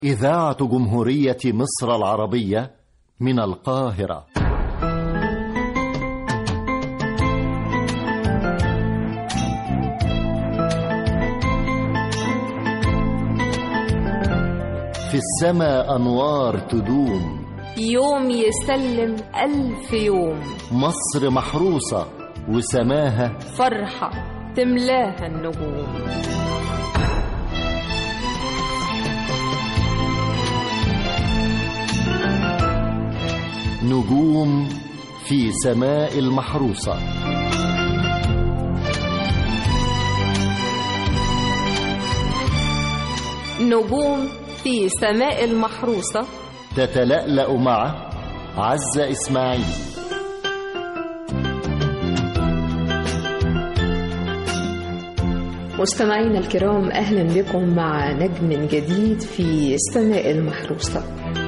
إذاعة جمهورية مصر العربية من القاهرة. في السماء أنوار تدوم، يوم يسلم 1000 يوم. مصر محروسة وسماها فرحة تملاها النجوم. نجوم في سماء المحروسة. نجوم في سماء المحروسة تتلألأ مع عزة إسماعيل. مستمعينا الكرام، أهلا بكم مع نجم جديد في سماء المحروسة.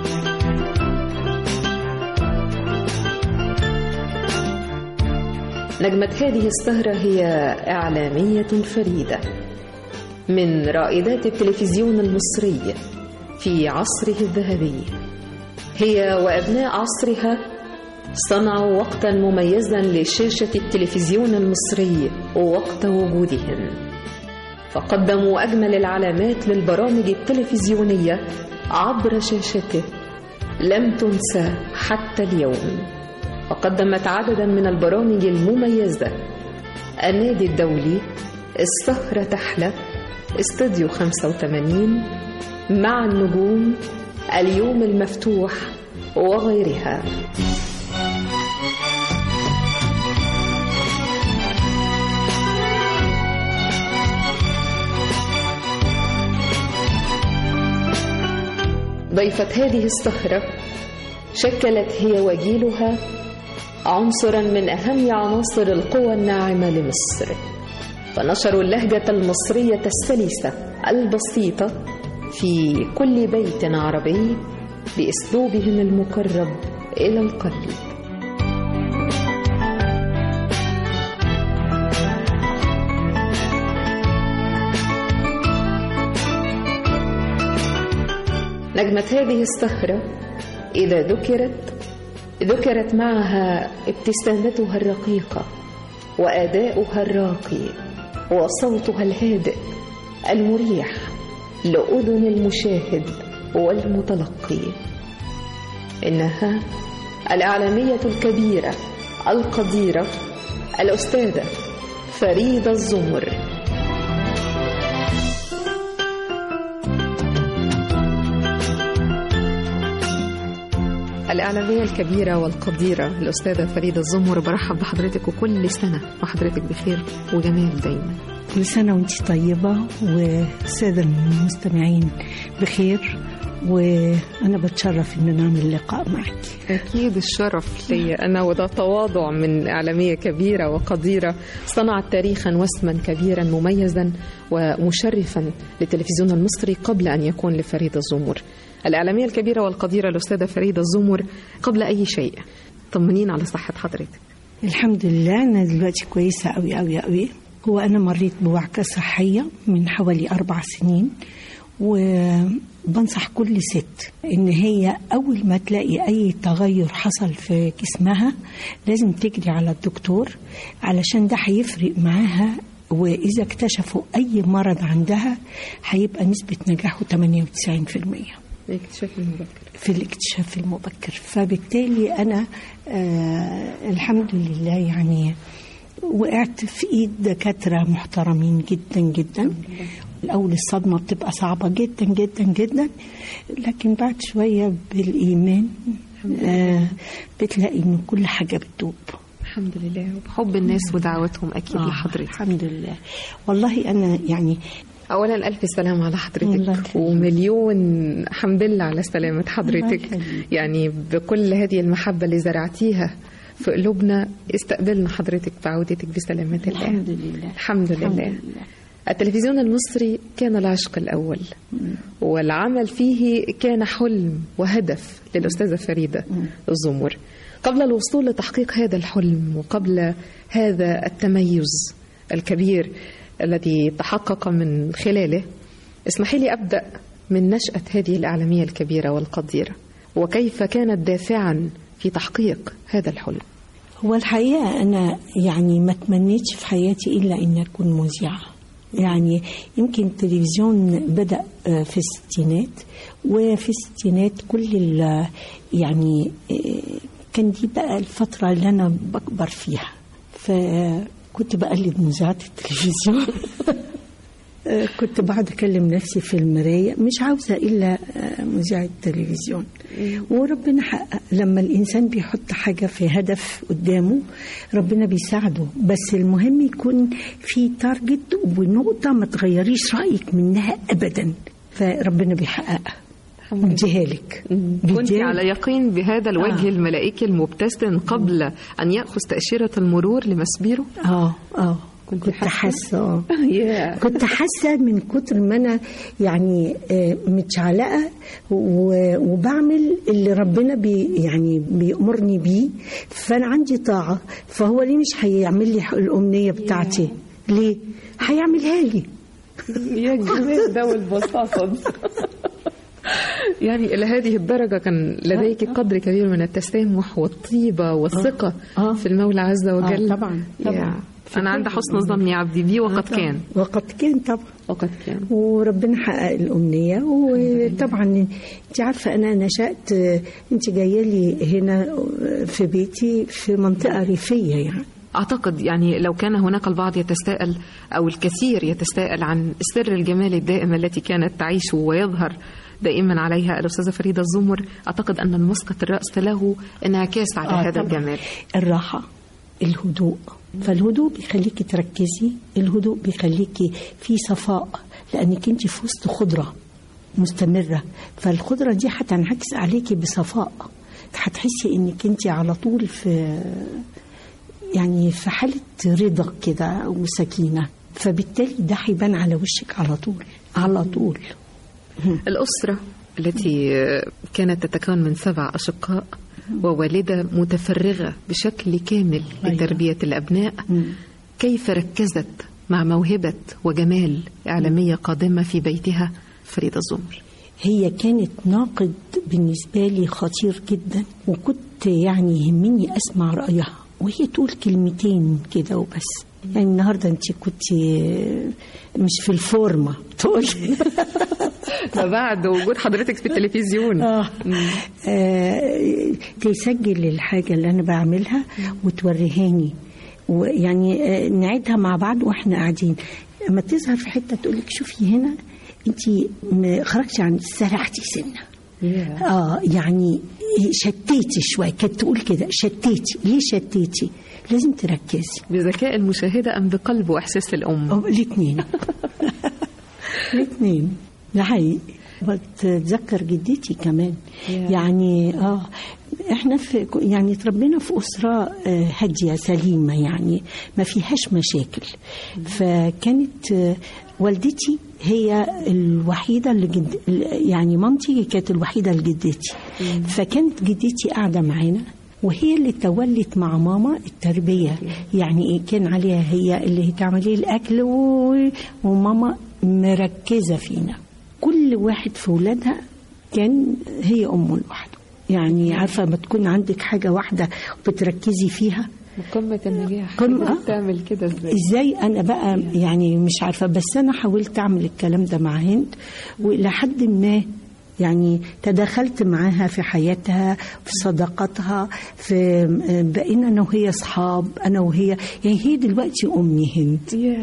نجمة هذه السهرة هي إعلامية فريدة من رائدات التلفزيون المصري في عصره الذهبي. هي وأبناء عصرها صنعوا وقتا مميزا لشاشة التلفزيون المصري وقت وجودهم، فقدموا أجمل العلامات للبرامج التلفزيونية عبر شاشته لم تنسى حتى اليوم. وقدمت عددا من البرامج المميزة: النادي الدولي، السهرة تحلى، استوديو 85، مع النجوم، اليوم المفتوح، وغيرها. ضيفة هذه السهرة شكلت هي وجيلها عنصرا من أهم عناصر القوى الناعمة لمصر، فنشروا اللهجة المصرية السلسة البسيطة في كل بيت عربي بأسلوبهم المقرب إلى القلب. نجمة هذه السهرة إذا ذكرت معها ابتسامتها الرقيقة وأداؤها الراقي وصوتها الهادئ المريح لأذن المشاهد والمتلقي. إنها الإعلامية الكبيرة القديرة الأستاذة فريدة الزمر. الإعلامية الكبيرة والقديرة الأستاذة فريدة الزمر، برحب بحضرتك وكل سنة وحضرتك بخير وجمال دايما. كل سنة وانت طيبة والسادة المستمعين بخير، وأنا بتشرف إن نعمل لقاء معك. أكيد الشرف لي أنا، وده تواضع من إعلامية كبيرة وقديرة صنعت تاريخا واسما كبيرا مميزا ومشرفا للتلفزيون المصري قبل أن يكون لفريدة الزمر. الإعلامية الكبيرة والقديرة الأستاذة فريدة الزمر، قبل أي شيء طمنين على صحة حضرتك. الحمد لله أنا دلوقتي كويسة أوي أوي أوي. هو أنا مريت بوعكة صحية من حوالي 4 سنين، وبنصح كل ست إن هي أول ما تلاقي أي تغير حصل في جسمها لازم تجري على الدكتور، علشان ده هيفرق معاها، وإذا اكتشفوا أي مرض عندها هيبقى نسبة نجاحه 98% في الاكتشاف المبكر. فبالتالي أنا الحمد لله يعني وقعت في إيد دكاترة محترمين جدا جدا. الأول الصدمة بتبقى صعبة جدا جدا جدا، لكن بعد شوية بالإيمان بتلاقي إن كل حاجة بتدوب. الحمد لله، وبحب الناس ودعوتهم أكيد لحضرتك. الحمد لله. والله أنا يعني أولا ألف سلام على حضرتك، ومليون حمد لله على سلامة حضرتك. يعني بكل هذه المحبة اللي زرعتيها في قلوبنا استقبلنا حضرتك بعودتك بسلامة الله. الحمد لله. الحمد لله. التلفزيون المصري كان العشق الأول، والعمل فيه كان حلم وهدف للأستاذة فريدة الزمر. قبل الوصول لتحقيق هذا الحلم وقبل هذا التميز الكبير الذي تحقق من خلاله، اسمحي لي أبدأ من نشأة هذه الإعلامية الكبيرة والقديرة، وكيف كانت دافعا في تحقيق هذا الحلم؟ هو الحقيقة أنا يعني ما تمنيتش في حياتي إلا أن أكون مذيعة. يعني يمكن التلفزيون بدأ في الستينات، وفي الستينات كل يعني كان دي بقى الفترة اللي أنا بكبر فيها، فكنت بقلد مذيعات التلفزيون. كنت بعد أكلم نفسي في المراية مش عاوزة إلا مذيعة التلفزيون، وربنا حقق. لما الإنسان بيحط حاجة في هدف قدامه ربنا بيساعده، بس المهم يكون في تارجت ونقطة ما تغيريش رأيك منها أبدا، فربنا بيحققها بديها لك. كنت على يقين بهذا الوجه الملائكي المبتسم قبل أن يأخذ تأشيرة المرور لمسبيرو؟ كنت حاسة كنت حاسة من كتر ما أنا يعني متشعلقة وبعمل اللي ربنا يعني بيأمرني بيه، فأنا عندي طاعة، فهو ليه مش هيعمل لي الأمنية بتاعتي؟ ليه؟ هيعملها لي. يا جمال ده والبساطة. يعني إلى هذه الدرجة كان لديك قدر كبير من التسامح والطيبة والثقة في المولى عز وجل. طبعا. أنا عند حسن ظني عبدي بي وقد كان. وقد كان وربنا حقق الأمنية. وطبعا أنت عارفة أنا نشأت، أنت جاية لي هنا في بيتي في منطقة ريفية يعني. أعتقد يعني لو كان هناك البعض يتساءل أو الكثير يتساءل عن سر الجمال الدائمة التي كانت تعيش ويظهر دائما عليها الأستاذة فريدة الزمر، أعتقد أن المسقط الرأس له انعكاس على هذا الجمال. الراحة، الهدوء، فالهدوء بيخليكي تركزي، الهدوء بيخليكي في صفاء، لأنك انت في وسط خضرة مستمرة، فالخضرة دي هتنعكس عليكي بصفاء، هتحسي انك انت على طول في يعني في حالة رضا كده وسكينة، فبالتالي ده هيبان على وشك على طول. الأسرة التي كانت تتكون من 7 أشقاء ووالدة متفرغة بشكل كامل لتربية الأبناء، كيف ركزت مع موهبة وجمال إعلامية قادمة في بيتها فريدة الزمر؟ هي كانت ناقد بالنسبة لي خطير جدا، وكنت يعني يهمني أسمع رأيها وهي تقول كلمتين كده وبس. يعني النهاردة انت كنت مش في الفورمة تقول ده بعد وجود حضرتك في التلفزيون. تسجل الحاجة اللي أنا بعملها وتوريهاني، ويعني نعيدها مع بعض وإحنا قاعدين. أما تظهر في حتة تقولك شوفي هنا أنت خرجتي عن سرحتي سنة. يعني شتيتي شوية، كانت تقول كده شتيتي. ليه شتيتي؟ لازم تركزي. بذكاء المشاهدة أم بقلب وإحساس الأم؟ الاثنين. الاثنين. ده حقيقي. بتذكر جدتي كمان. يعني احنا في يعني تربينا في أسرة هادية سليمة، يعني ما فيهاش مشاكل. فكانت والدتي هي الوحيدة اللي يعني مامتي كانت الوحيدة لجدتي، فكانت جدتي قاعدة معانا وهي اللي تولت مع ماما التربية. يعني كان عليها هي اللي تعملي الأكل وماما مركزة فينا. كل واحد في ولادها كان هي أمه لوحده. يعني عارفة ما تكون عندك حاجة واحدة بتركزي فيها قمة النجاح. تعمل كده ازاي؟ انا بقى يعني مش عارفة، بس انا حاولت اعمل الكلام ده مع هند، ولحد ما يعني تدخلت معاها في حياتها، في صداقتها، في بقينا انا وهي اصحاب، انا وهي. يعني هي دلوقتي امي هند.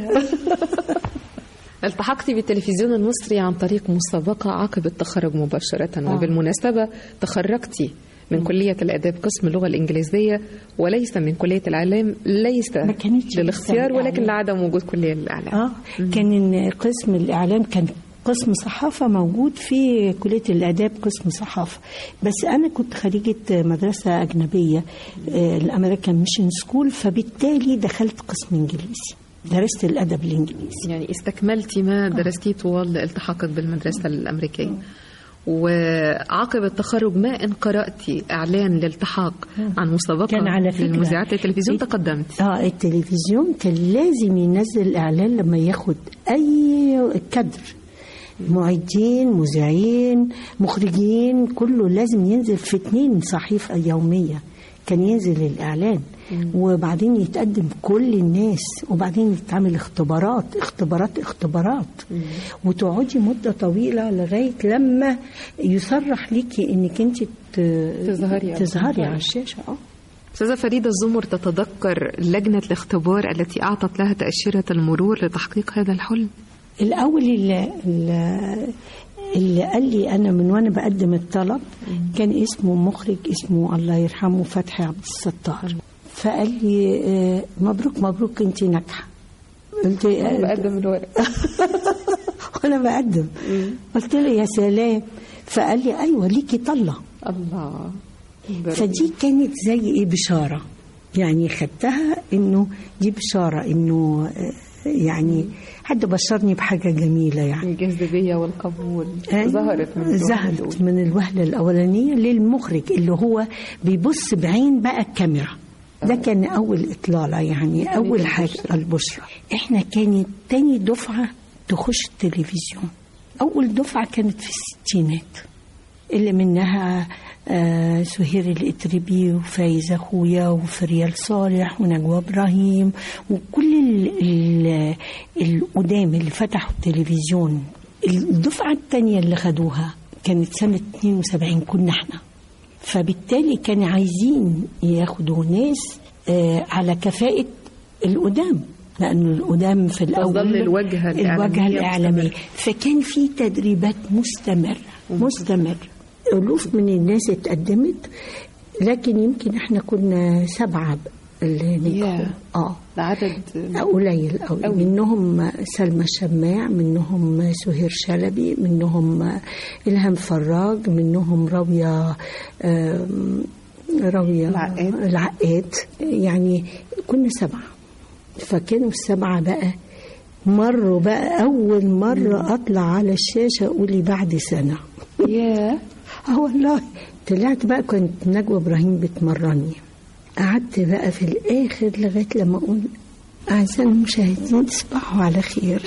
التحقتي بالتلفزيون المصري عن طريق مسابقة عقب التخرج مباشرة. وبالمناسبة تخرجتي من كلية الآداب قسم اللغة الإنجليزية، وليس من كلية الإعلام، ليس للاختيار ولكن لعدم وجود كلية الإعلام. كان قسم الإعلام كان قسم صحافة موجود في كلية الآداب قسم صحافة، بس أنا كنت خريجة مدرسة أجنبية الأمريكان ميشن سكول، فبالتالي دخلت قسم إنجليزي، درست الأدب الإنجليزي. يعني استكملتي ما درستيه طوال التحاقك بالمدرسة الأمريكية. وعقب التخرج ما إن قرأتي إعلان للالتحاق عن مسابقة للمذيعات التلفزيون تقدمت؟ التلفزيون كان لازم ينزل إعلان لما ياخد أي كادر معدين، مذيعين، مخرجين، كله لازم ينزل في 2 صحيفة يومية. كان ينزل الإعلان وبعدين يتقدم كل الناس، وبعدين يتعمل اختبارات وتقعدي مدة طويلة لغاية لما يصرح ليكي انك انت تظهري على الشاشة. أستاذة فريدة الزمر، تتذكر لجنة الاختبار التي أعطت لها تأشيرة المرور لتحقيق هذا الحلم؟ الأول اللي قال لي أنا من وأنا بقدم الطلب كان اسمه مخرج اسمه الله يرحمه فتحي عبد الستار، فقال لي مبروك أنت ناجحة. قلت بقدم الورق وأنا بقدم. قلت له يا سلام. فقال لي أيوة ليكي طلة. الله. فدي كانت زي بشارة، يعني خدتها إنه دي بشارة، إنه يعني حد بشرني بحاجة جميلة. يعني الجاذبية والقبول ظهرت من الوهلة الأولانية للمخرج اللي هو بيبص بعين بقى الكاميرا. ده كان أول إطلالة، يعني أول حاجة البشرة. إحنا كانت تاني دفعة تخش التلفزيون. أول دفعة كانت في الستينات اللي منها سهير الإتربي وفايزة أخويا وفريال صالح ونجوى إبراهيم وكل القدام اللي فتحوا التلفزيون. الدفعة الثانية اللي خدوها كانت سنة 72 كنا احنا، فبالتالي كانوا عايزين ياخدوا ناس على كفاءة القدام، لأنه القدام في الأول تظل الوجهة الإعلامية. فكان في تدريبات مستمر. ألوف من الناس اتقدمت، لكن يمكن احنا كنا 7 اللي نجحوا. عدد قليل قوي. منهم سلمى الشماع، منهم سهير شلبي، منهم إلهام فراج، منهم راوية العقاد. يعني كنا 7. فكانوا 7 بقى مروا بقى أول مرة أطلع على الشاشة أقولي بعد سنة. والله طلعت بقى، كنت نجوى إبراهيم بتمرني. قعدت بقى في الآخر لغاية لما أقول أعزائي المشاهدين تصبحوا على خير.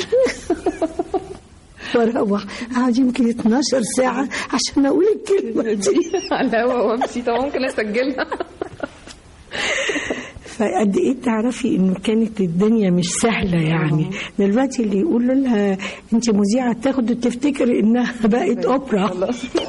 وأروح أقعد يمكن 12 ساعة عشان أقول الكلمة دي على الهوا وأمشي. طبعا ممكن أسجلها. فقد ايه تعرفي انه كانت الدنيا مش سهله. يعني دلوقتي اللي يقول لها انت مذيعه تاخد تفتكر انها بقت اوبرا.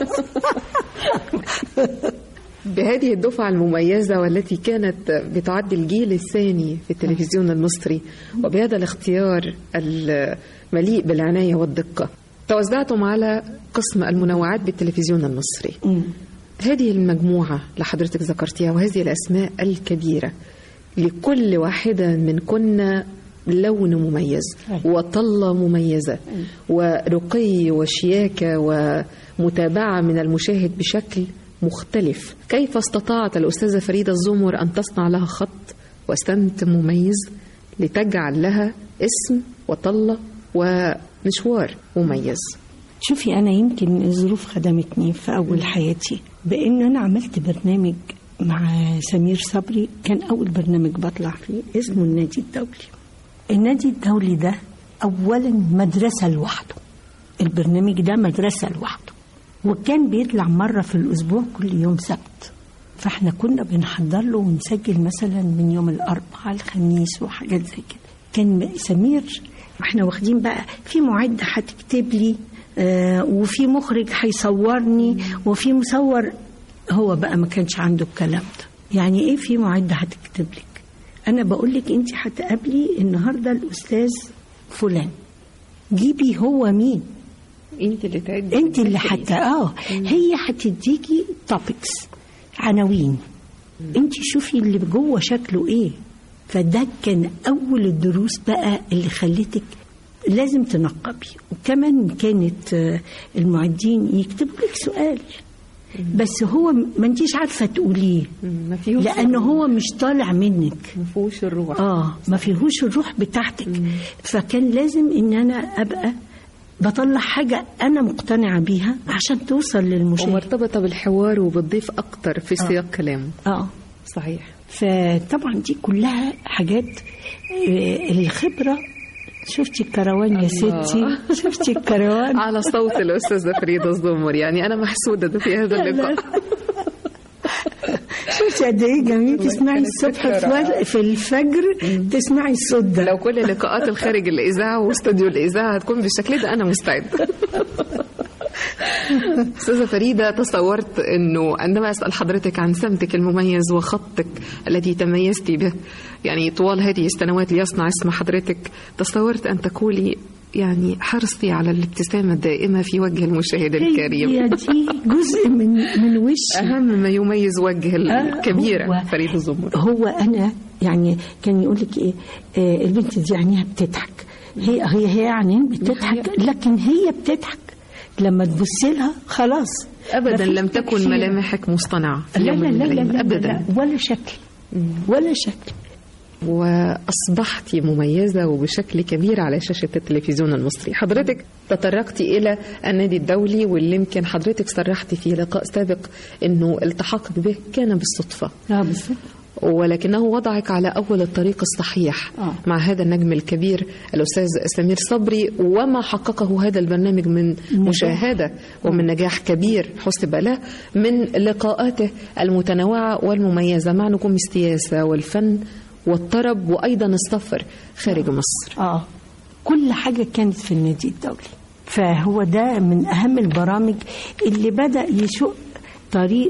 بهذه الدفعه المميزه والتي كانت بتعد الجيل الثاني في التلفزيون المصري، وبهذا الاختيار المليء بالعنايه والدقه، توزعتم على قسم المنوعات بالتلفزيون المصري. هذه المجموعه لحضرتك ذكرتيها وهذه الاسماء الكبيره، لكل واحدة من كنا لون مميز وطلة مميزة ورقي وشياكة ومتابعة من المشاهد بشكل مختلف. كيف استطاعت الأستاذة فريدة الزمر أن تصنع لها خط وسمت مميز لتجعل لها اسم وطلة ومشوار مميز؟ شوفي، أنا يمكن الظروف خدمتني في أول حياتي بأن أنا عملت برنامج مع سمير صبري. كان أول برنامج بطلع فيه اسمه النادي الدولي. النادي الدولي ده أولا مدرسة لوحده. البرنامج ده مدرسة لوحده، وكان بيطلع مرة في الأسبوع كل يوم سبت. فاحنا كنا بنحضر له ونسجل مثلا من يوم الأربعاء الخميس وحاجات زي كده. كان سمير واحنا واخدين بقى في معد هتكتب لي وفي مخرج هيصورني وفي مصور. هو بقى ما كانش عنده الكلام ده. يعني ايه في معدة هتكتب لك؟ انا بقول لك انت هتقابلي النهارده الاستاذ فلان، جيبي هو مين، انت اللي تعدي، انت اللي حتى هي هتديكي توبكس، عناوين، انت شوفي اللي جوه شكله ايه. فده كان اول الدروس بقى اللي خلتك لازم تنقبي. وكمان كانت المعدين يكتبوا لك سؤال بس هو ما انتيش عارفه تقوليه، لانه هو مش طالع منك، ما فيهوش الروح. ما فيهوش الروح بتاعتك. فكان لازم ان انا ابقى بطلع حاجه انا مقتنعه بيها عشان توصل للمشاهد ومرتبطه بالحوار وبتضيف اكتر في سياق كلامه. صحيح. فطبعا دي كلها حاجات الخبره شفتي الكروان يا ستي؟ شفتي الكروان على صوت الأستاذة فريدة الزمر. يعني أنا محسودة في هذا اللقاء. شفتي قد ايه جميل تسمعي الصبح في الفجر، تسمعي الصوت ده. لو كل لقاءات الخارج الإذاعة واستوديو الإذاعة هتكون بالشكل ده أنا مستعدة. أستاذة فريدة، تصورت أنه عندما أسأل حضرتك عن سمتك المميز وخطك الذي تميزتي به يعني طوال هذه السنوات ليصنع اسم حضرتك، تصورت أن تقولي يعني حرصي على الابتسامة الدائمة في وجه المشاهد الكريم. هي دي جزء من وشي، أهم ما يميز وجه الكبيرة فريدة الزمر. هو أنا يعني كان يقول لك إيه، البنت دي عينيها بتضحك، هي يعني بتضحك، لكن هي بتضحك لما تبص لها خلاص. أبدا لم تكن ملامحك مصطنعة في يوم من الأيام أبدا، ولا شكل ولا شكل. وأصبحت مميزة وبشكل كبير على شاشة التلفزيون المصري. حضرتك تطرقت إلى النادي الدولي، واللي يمكن حضرتك صرحت في لقاء سابق أنه التحاقك به كان بالصدفة، بالصدفة، ولكنه وضعك على أول الطريق الصحيح مع هذا النجم الكبير الأستاذ سمير صبري، وما حققه هذا البرنامج من مشاهدة ومن نجاح كبير حسب له من لقاءاته المتنوعة والمميزة مع نجوم السياسة والفن والطرب وأيضا السفر خارج مصر. كل حاجة كانت في النادي الدولي، فهو ده من أهم البرامج اللي بدأ يشق طريق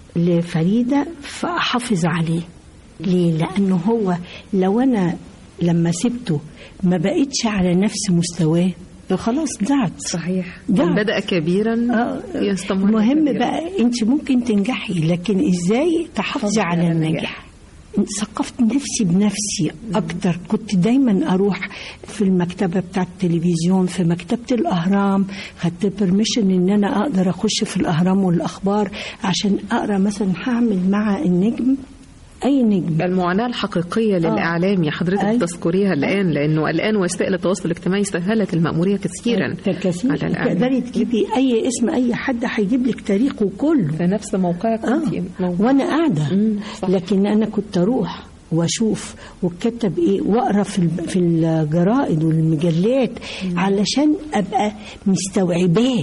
لفريدة، فأحافظ عليه. ليه؟ لأنه هو لو أنا لما سبته ما بقيتش على نفس مستواه خلاص ضعت. صحيح، بدأ كبيرا يستمر. مهم بقى أنت ممكن تنجحي، لكن إزاي تحافظي على النجاح. ثقفت نفسي بنفسي أكتر. كنت دايما أروح في المكتبة بتاعة التلفزيون، في مكتبة الأهرام، خدت برميشن إن أنا أقدر أخش في الأهرام والأخبار عشان أقرأ مثلا هعمل مع النجم أي نجم. المعاناة الحقيقية للإعلامي حضرتك تذكريها الآن، لأنه الآن وسائل التواصل الاجتماعي سهلت المأمورية كثيرا على الإعلام. تقدري تجيبي أي اسم أي حد هيجيب لك تاريخه كله في نفس موقعك وأنا قاعدة. لكن أنا كنت أروح واشوف وكتب ايه واقرا في الجرائد والمجلات علشان ابقى مستوعباه.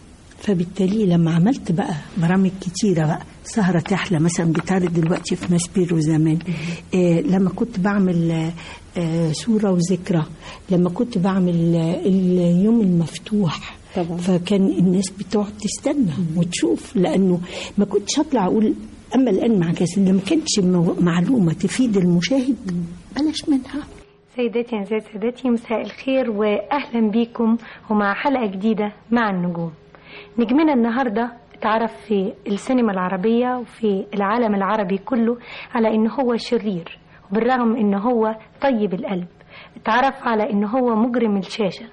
فبالتالي لما عملت بقى برامج كتيرة بقى، سهرة تحلى مثلا بتعرض دلوقتي في ماسبيرو زمان، لما كنت بعمل صورة وذكرى، لما كنت بعمل اليوم المفتوح طبعا. فكان الناس بتقعد تستنى وتشوف، لأنه ما كنتش أطلع أقول أما الآن مع كاسل لما كانتش معلومة تفيد المشاهد بلاش منها. سيداتي أعزائي سادتي، مساء الخير وأهلا بكم ومع حلقة جديدة مع النجوم. نجمنا النهاردة اتعرف في السينما العربية وفي العالم العربي كله على إنه هو شرير، وبالرغم إنه هو طيب القلب اتعرف على إنه هو مجرم الشاشة.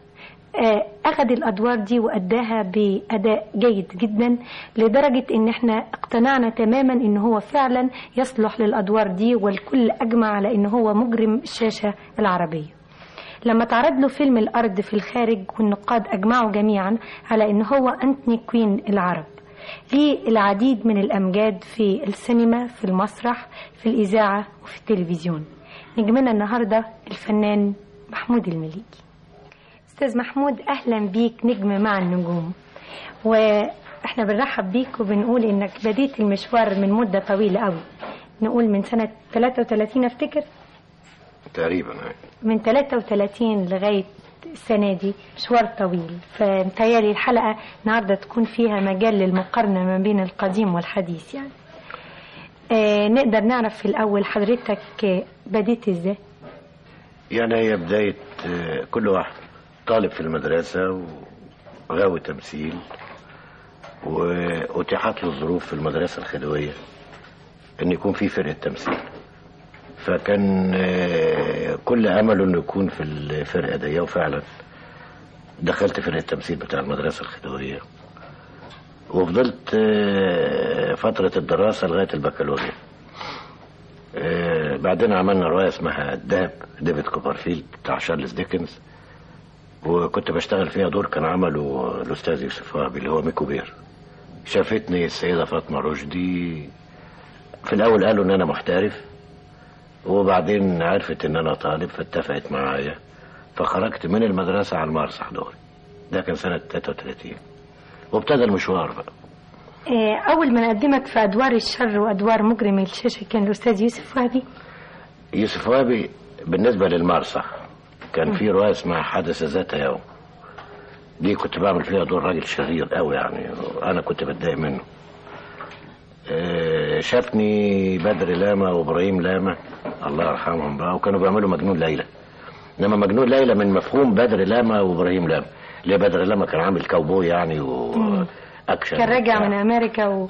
أخذ الأدوار دي وأداها بأداء جيد جدا، لدرجة إن احنا اقتنعنا تماما إنه هو فعلا يصلح للأدوار دي، والكل أجمع على إنه هو مجرم الشاشة العربية. لما تعرض له فيلم الأرض في الخارج، والنقاد أجمعوا جميعا على إنه هو أنتوني كوين العرب. ليه العديد من الأمجاد في السينما، في المسرح، في الإذاعة وفي التلفزيون. نجمنا النهاردة الفنان محمود المليجي. أستاذ محمود، أهلا بيك نجم مع النجوم، وإحنا بنرحب بيك وبنقول إنك بديت المشوار من مدة طويلة قوي، نقول من سنة 33 أفتكر تقريبا، من 33 لغاية السنة دي مشوار طويل. فمتهيألي الحلقة النهاردة تكون فيها مجال للمقارنة ما بين القديم والحديث. يعني نقدر نعرف في الأول حضرتك بديت إزاي؟ يعني هي بداية كل واحد طالب في المدرسة وغاوي تمثيل، وأتيحت له الظروف في المدرسة الخديوية أن يكون في فرقة تمثيل، فكان كل أمله أنه يكون في الفرقة دي. وفعلا دخلت فرقة التمثيل بتاع المدرسة الخديوية، وفضلت فترة الدراسة لغاية البكالوريا. بعدين عملنا رواية اسمها الدهب، ديفيد كوبرفيلد بتاع شارلز ديكنز، وكنت بشتغل فيها دور كان عمله الأستاذ يوسف وهبي اللي هو ميكو بير. شافتني السيدة فاطمة رشدي، في الأول قالوا إن أنا محترف، وبعدين عرفت إن أنا طالب، فاتفقت معايا فخرجت من المدرسة على المسرح دوري. ده كان سنة 33 وابتدى المشوار بقى. أول ما قدمك في أدوار الشر وأدوار مجرم الشاشة كان الأستاذ يوسف وهبي. يوسف وهبي بالنسبة للمسرح كان في رواية اسمها حدث ذات يوم، دي كنت بعمل فيها دور راجل شرير قوي يعني، أنا كنت بتضايق منه. شافني بدر لاما وإبراهيم لاما الله يرحمهم بقى، وكانوا بيعملوا مجنون ليلى. إنما مجنون ليلى من مفهوم بدر لاما وإبراهيم لاما، ليه بدر لاما كان عامل كاوبوي يعني وأكشن، كان راجع من أمريكا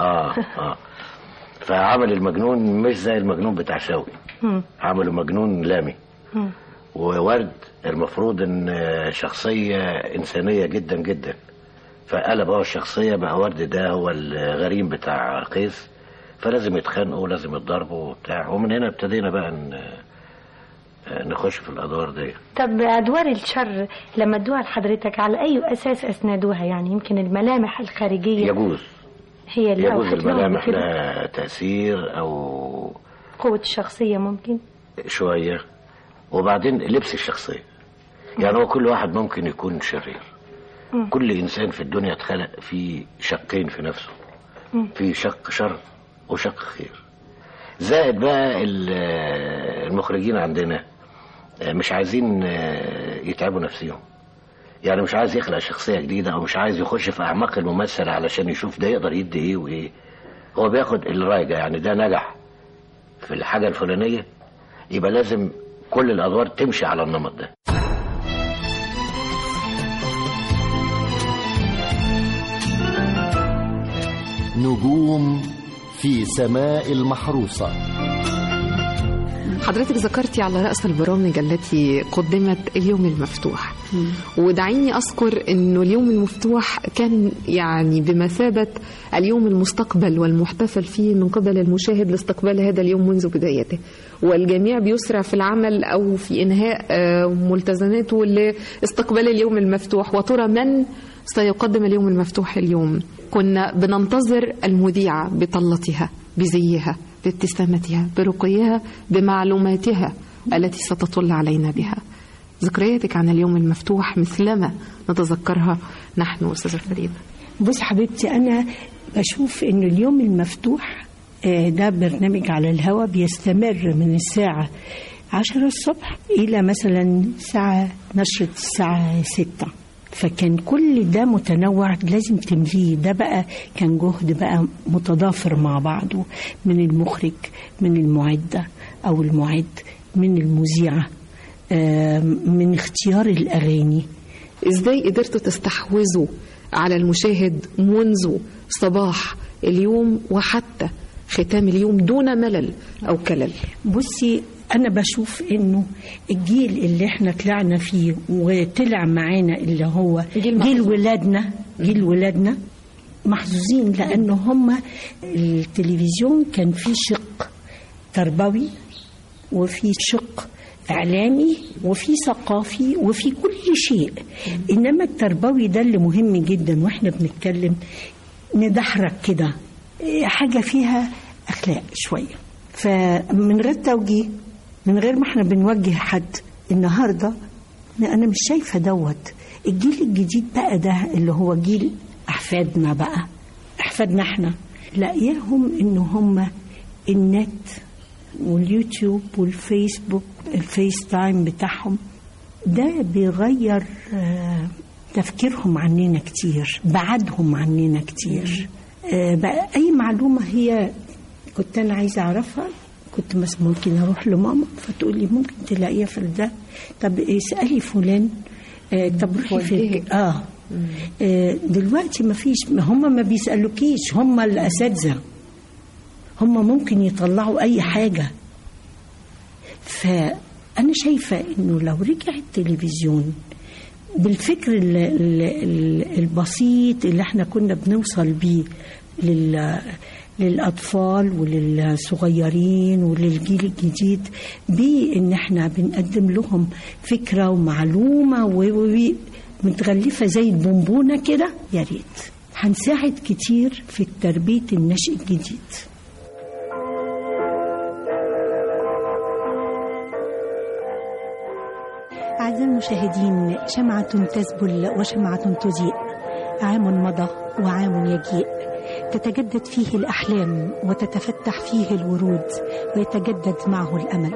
فعمل المجنون مش زي المجنون بتاع شوقي، عملوا مجنون لامي. وورد المفروض ان شخصية انسانية جدا جدا، فقلب هو الشخصية بقى ورد ده هو الغريم بتاع قيس، فلازم يتخانقوا ولازم يتضربوا وبتاع، ومن هنا ابتدينا بقى نخش في الادوار دي. طب ادوار الشر لما ادوها لحضرتك على اي اساس اسندوها؟ يعني يمكن الملامح الخارجية يجوز هي اللي يجوز الملامح لها تأثير او قوة الشخصية ممكن شوية، وبعدين لبس الشخصية. يعني هو كل واحد ممكن يكون شرير، كل إنسان في الدنيا اتخلق في شقين في نفسه، في شق شر وشق خير. زائد بقى المخرجين عندنا مش عايزين يتعبوا نفسهم، يعني مش عايز يخلق شخصية جديدة أو مش عايز يخش في أعماق الممثل علشان يشوف ده يقدر يدي إيه وإيه. هو بياخد الرايجة، يعني ده نجح في الحاجة الفلانية يبقى لازم كل الأدوار تمشي على النمط ده. نجوم في سماء المحروسة. حضرتك ذكرتي على رأس البرامج التي قدمت اليوم المفتوح، ودعيني أذكر أنه اليوم المفتوح كان يعني بمثابة اليوم المستقبل والمحتفل فيه من قبل المشاهد لاستقبال هذا اليوم منذ بدايته، والجميع بيسرع في العمل أو في إنهاء ملتزماته لاستقبال اليوم المفتوح. وترى من سيقدم اليوم المفتوح اليوم؟ كنا بننتظر المذيعة بطلتها، بزيها، بابتسامتها، برقيها، بمعلوماتها التي ستطل علينا بها. ذكرياتك عن اليوم المفتوح مثلما نتذكرها نحن أستاذة فريدة. بص حبيبتي، أنا بشوف إنه اليوم المفتوح ده برنامج على الهواء بيستمر من الساعة 10 الصبح إلى مثلا ساعة نشرة الساعة 6، فكان كل ده متنوع لازم تمليه. ده بقى كان جهد بقى متضافر مع بعضه، من المخرج، من المعدة أو المعد، من المذيعة، من اختيار الأغاني. إزاي قدرتوا تستحوذوا على المشاهد منذ صباح اليوم وحتى ختام اليوم دون ملل أو كلل؟ بصي، أنا بشوف إنه الجيل اللي إحنا طلعنا فيه وطلع معانا اللي هو جيل ولادنا محظوظين، لأنه هم التلفزيون كان فيه شق تربوي وفي شق إعلامي وفي ثقافي وفي كل شيء، إنما التربوي ده اللي مهم جدا. وإحنا بنتكلم ندحرج كده حاجة فيها أخلاق شوية، فمن غير توجيه، من غير ما احنا بنوجه حد. النهاردة أنا مش شايفة دوت الجيل الجديد بقى، ده اللي هو جيل أحفادنا بقى، أحفادنا احنا، لاقياهم إنه هم النت واليوتيوب والفيسبوك، الفيس تايم بتاعهم ده بيغير تفكيرهم عننا كتير، بعدهم عننا كتير. بقى أي معلومة هي كنت أنا عايزة أعرفها، كنت مثلا ممكن أروح لماما فتقول لي ممكن تلاقيها في ده، طب اسألي فلان، طب روحي في دلوقتي ما فيش، هم ما بيسألوكيش، هم الأساتذة، هم ممكن يطلعوا أي حاجة. فأنا شايفة إنه لو رجع التلفزيون بالفكر البسيط اللي احنا كنا بنوصل بيه للأطفال وللصغيرين وللجيل الجديد، بإن احنا بنقدم لهم فكرة ومعلومة ومتغلفة زي البونبونة كده، يا ريت هنساعد كتير في تربية النشء الجديد. أعزائي المشاهدين، شمعة تذبل وشمعة تضيء، عام مضى وعام يجيء، تتجدد فيه الأحلام وتتفتح فيه الورود ويتجدد معه الأمل.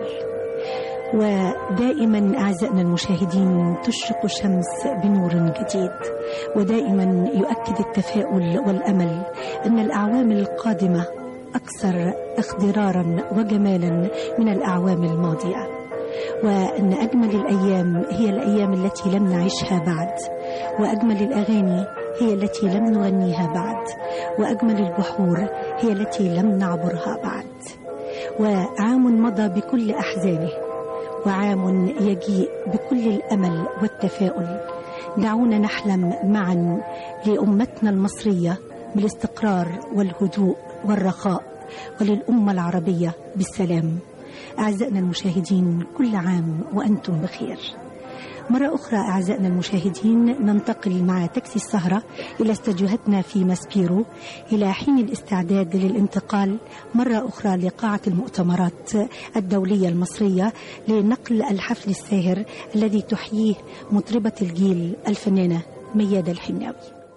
ودائما أعزائنا المشاهدين تشرق الشمس بنور جديد، ودائما يؤكد التفاؤل والأمل أن الأعوام القادمة أكثر اخضرارا وجمالا من الأعوام الماضية، وأن أجمل الأيام هي الأيام التي لم نعيشها بعد، وأجمل الأغاني هي التي لم نغنيها بعد، وأجمل البحور هي التي لم نعبرها بعد. وعام مضى بكل أحزانه، وعام يجيء بكل الأمل والتفاؤل. دعونا نحلم معا لأمتنا المصرية بالاستقرار والهدوء والرخاء، وللأمة العربية بالسلام. أعزائنا المشاهدين، كل عام وأنتم بخير. مرة أخرى أعزائنا المشاهدين ننتقل مع تاكسي السهرة إلى استديوهاتنا في ماسبيرو إلى حين الاستعداد للانتقال مرة أخرى لقاعة المؤتمرات الدولية المصرية لنقل الحفل الساهر الذي تحييه مطربة الجيل الفنانة ميادة الحناوي.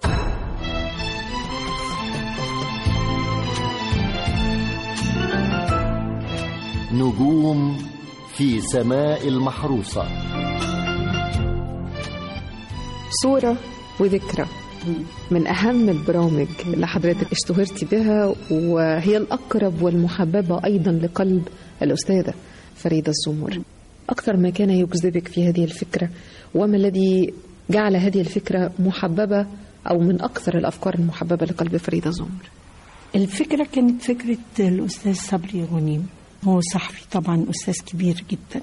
نجوم في سماء المحروسة، صورة وذكرى من أهم البرامج اللي حضرتك اشتهرتي بها، وهي الأقرب والمحببة أيضا لقلب الأستاذة فريدة الزمر. أكثر ما كان يجذبك في هذه الفكرة، وما الذي جعل هذه الفكرة محببة أو من أكثر الأفكار المحببة لقلب فريدة الزمر؟ الفكرة كانت فكرة الأستاذ صبري غنيم، هو صحفي طبعا، أستاذ كبير جدا،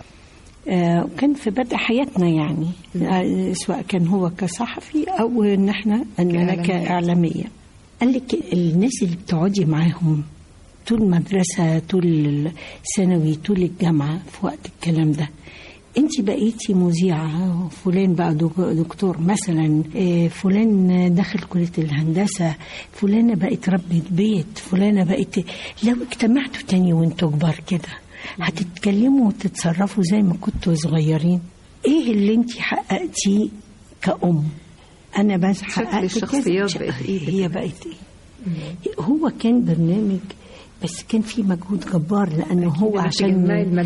وكان في بدء حياتنا يعني، سواء كان هو كصحفي أو إن إحنا أننا كإعلامية. قال لك الناس اللي بتقعدي معاهم طول المدرسة، طول الثانوي، طول الجامعة، في وقت الكلام ده انت بقيتي مذيعة، فلان بقى دكتور مثلا، فلان دخل كلية الهندسة، فلانة بقت ربة بيت، فلانة بقت. لو اجتمعتوا تاني وانتوا كبار كده هتتكلموا وتتصرفوا زي ما كنتوا صغيرين. ايه اللي انت حققتيه كأم؟ انا بس حققت الشخصيات بقت هي بقت ايه. هو كان برنامج بس كان في مجهود جبار، لأنه هو عشان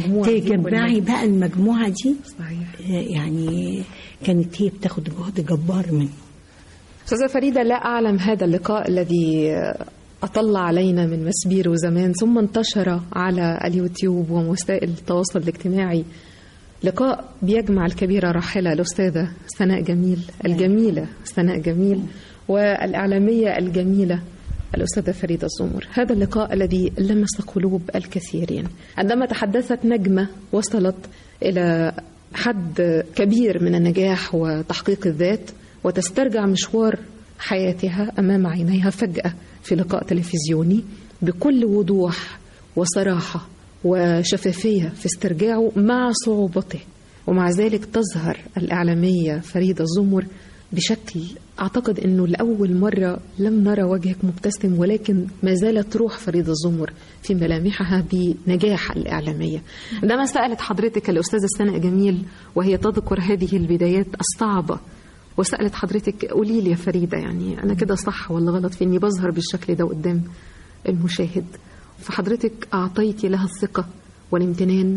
تجمعي بقى المجموعة دي صحيح. يعني كانت هي بتاخد جهد جبار منه. أستاذة فريدة، لا أعلم هذا اللقاء الذي أطل علينا من ماسبيرو زمان ثم انتشر على اليوتيوب ووسائل التواصل الاجتماعي، لقاء بيجمع الكبيرة راحلة الأستاذة سناء جميل، الجميلة سناء جميل، والإعلامية الجميلة الأستاذة فريدة الزمر. هذا اللقاء الذي لمس قلوب الكثيرين، عندما تحدثت نجمة وصلت إلى حد كبير من النجاح وتحقيق الذات، وتسترجع مشوار حياتها أمام عينيها فجأة في لقاء تلفزيوني بكل وضوح وصراحة وشفافية في استرجاعه مع صعوبته. ومع ذلك تظهر الإعلامية فريدة الزمر بشكل أعتقد أنه لأول مرة لم نرى وجهك مبتسم، ولكن ما زالت روح فريدة الزمر في ملامحها بنجاح الإعلامية. عندما سألت حضرتك الأستاذة سناء جميل وهي تذكر هذه البدايات الصعبة، وسألت حضرتك قولي لي يا فريدة، يعني أنا كده صح ولا غلط في أني بظهر بالشكل ده قدام المشاهد؟ فحضرتك أعطيتي لها الثقة والامتنان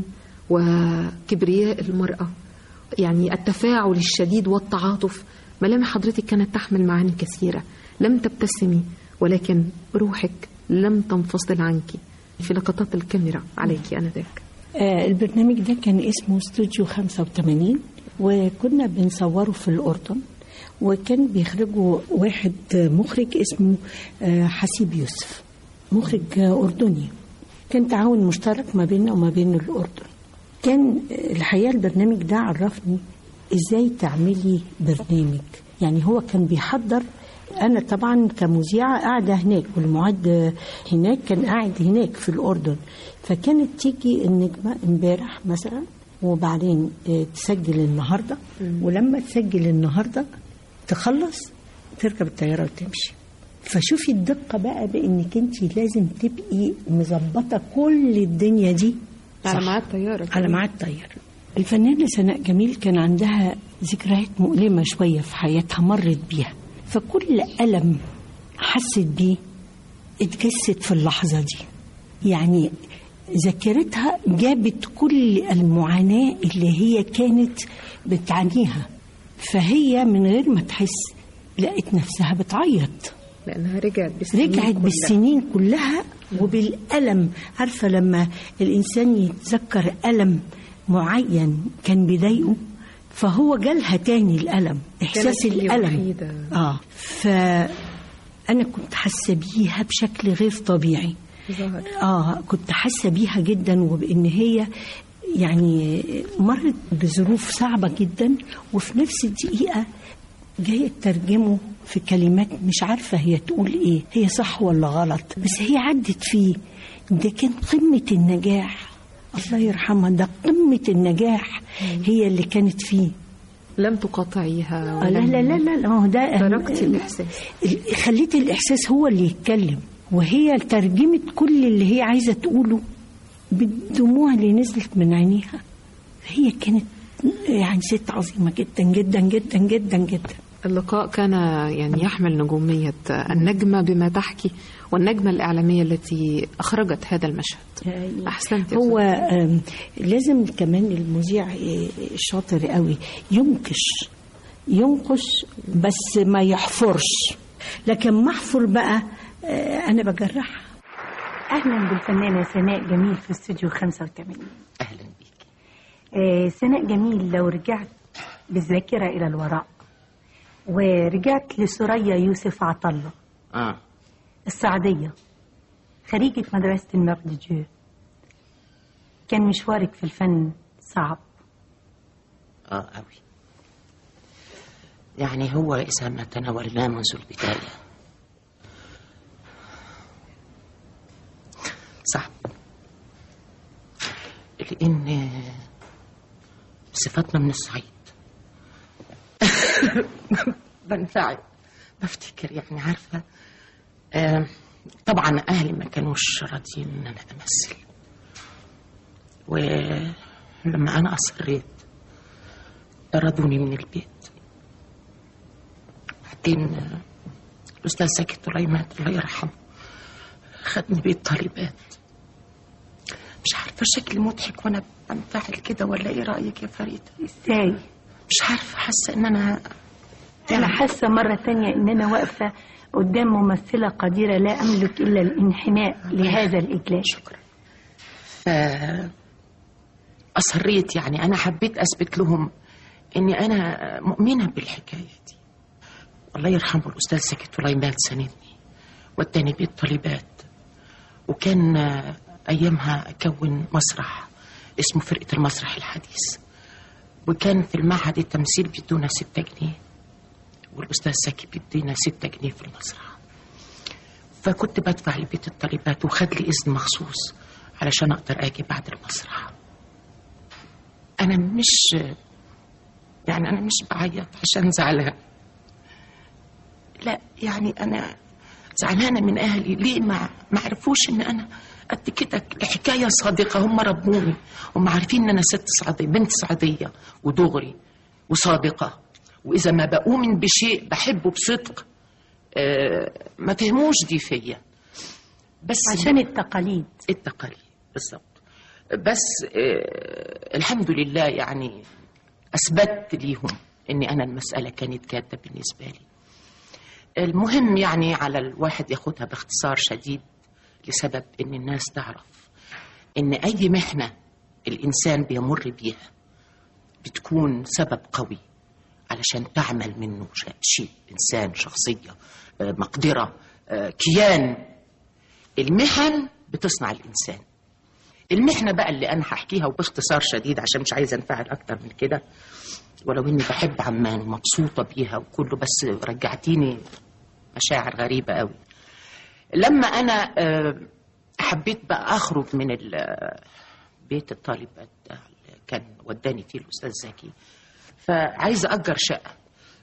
وكبرياء المرأة، يعني التفاعل الشديد والتعاطف. ملامح حضرتك كانت تحمل معاني كثيرة، لم تبتسمي ولكن روحك لم تنفصل عنك في لقطات الكاميرا عليك آنذاك. البرنامج ده كان اسمه استوديو 85، وكنا بنصوره في الأردن، وكان بيخرجه واحد مخرج اسمه حسيب يوسف، مخرج أردني. كان تعاون مشترك ما بيننا وما بين الأردن. كان الحقيقة البرنامج ده عرفني ازاي تعملي برنامج، يعني هو كان بيحضر. انا طبعا كمذيعة قاعدة هناك، والمعد هناك كان قاعد هناك في الأردن، فكانت تيجي النجمة امبارح مثلا وبعدين تسجل النهاردة، ولما تسجل النهاردة تخلص تركب الطيارة وتمشي. فشوفي الدقة بقى بانك انت لازم تبقي مظبطة كل الدنيا دي على ميعاد طيارة، على ميعاد طيارة. الفنانة سناء جميل كان عندها ذكريات مؤلمة شوية في حياتها مرت بيها، فكل ألم حست بيه اتجسد في اللحظة دي. يعني ذاكرتها جابت كل المعاناة اللي هي كانت بتعانيها، فهي من غير ما تحس لقيت نفسها بتعيط لأنها رجعت بالسنين كلها وبالألم. عارفة لما الإنسان يتذكر ألم معين كان بيضايقه، فهو جالها تاني الألم، إحساس الألم. فأنا كنت حاسة بيها بشكل غير طبيعي. كنت حاسة بيها جدا، وبإن هي يعني مرت بظروف صعبة جدا، وفي نفس الدقيقة جاية تترجمه في كلمات مش عارفة هي تقول ايه، هي صح ولا غلط، بس هي عدت فيه. ده كان قمة النجاح، الله يرحمها، ده قمة النجاح هي اللي كانت فيه. لم تقاطعيها؟ لا لا لا لا، هو ده تركت الإحساس، خليت الإحساس هو اللي يتكلم، وهي ترجمت كل اللي هي عايزة تقوله بالدموع اللي نزلت من عينيها. هي كانت يعني ست عظيمة جدا جدا جدا جدا جدا. اللقاء كان يعني يحمل نجومية النجمة بما تحكي، والنجمة الإعلامية التي أخرجت هذا المشهد. أحسنت. هو لازم كمان المذيع الشاطر قوي ينقش بس ما يحفرش، لكن محفر بقى أنا بجرحها. أهلا بالفنانة سناء جميل في استوديو 85. أهلا بيك. سناء جميل، لو رجعت بالذاكرة إلى الوراء ورجعت لسوريا يوسف عطلة، السعودية، خريجة مدرسة المير دي ديو، كان مشوارك في الفن صعب؟ قوي. يعني هو إذا ما تناولناه منذ البداية صعب، لأن صفتنا من الصعيد بنفعل بفتكر، يعني عارفة. طبعا أهلي ما كانوش راضيين إن أنا أمثل، ولما أنا أصريت طردوني من البيت. بعدين الأستاذ زكي طليمان الله يرحمه خدني بيت طالبات. مش عارفة شكلي مضحك وأنا بنفعل كده ولا إيه رأيك يا فريدة؟ إزاي؟ مش عارفة، حاسة إن أنا حاسة مرة تانية إن أنا واقفة قدام ممثلة قديرة لا أملك إلا الانحناء لهذا الإجلال. شكرا. أصريت، يعني أنا حبيت أثبت لهم إني أنا مؤمنة بالحكاية دي. الله يرحمه الأستاذ زكي طليمان ساندني وداني بيت طالبات، وكان أيامها أكون مسرح اسمه فرقة المسرح الحديث، وكان في المعهد التمثيل بيدونا 6 جنيه، والأستاذ زكي بيدينا 6 جنيه في المسرح. فكنت بدفع لبيت الطالبات، وخد لي إذن مخصوص علشان أقدر أجي بعد المسرح. أنا مش بعيط عشان زعلان، لا، يعني أنا زعلانة من أهلي. ليه ما عرفوش إن أنا قد كده؟ الحكاية صادقة، هم ربوني، هم عارفين إن أنا ست صعيدية، بنت صعيدية ودغري وصادقة، وإذا ما بؤمن بشيء بحبه بصدق. ما فهموش دي فيا، بس عشان التقاليد بالضبط. بس الحمد لله، يعني أثبت ليهم إني أنا المسألة كانت جادة بالنسبة لي. المهم يعني على الواحد ياخدها باختصار شديد، لسبب إن الناس تعرف إن أي محنة الإنسان بيمر بيها بتكون سبب قوي علشان تعمل منه شيء، إنسان، شخصية، مقدرة، كيان. المحن بتصنع الإنسان. المحنة بقى اللي أنا هحكيها وباختصار شديد عشان مش عايزة أنفعل أكتر من كده، ولو إني بحب عمان ومبسوطة بيها وكله، بس رجعتيني مشاعر غريبة قوي. لما أنا حبيت بقى أخرج من بيت الطالبات ده اللي كان وداني فيه الأستاذ زكي، فعايزة أجر شقة.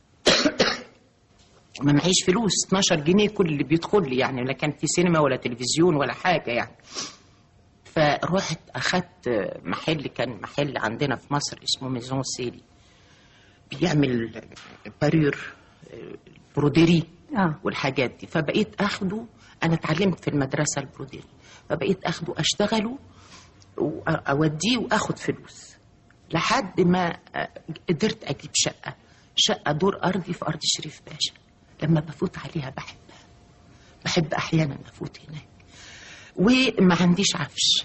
ما معيش فلوس، 12 جنيه كل اللي بيدخل لي، يعني لا كان في سينما ولا تلفزيون ولا حاجة يعني. فرحت أخدت محل، كان محل عندنا في مصر اسمه ميزون سيلي، بيعمل بارير بروديري والحاجات دي. فبقيت أخده، أنا اتعلمت في المدرسة البروديري، فبقيت أخده أشتغله وأوديه وأخد فلوس لحد ما قدرت أجيب شقة دور أرضي في أرض الشريف باشا. لما بفوت عليها بحب أحيانا أفوت هناك، وما عنديش عفش،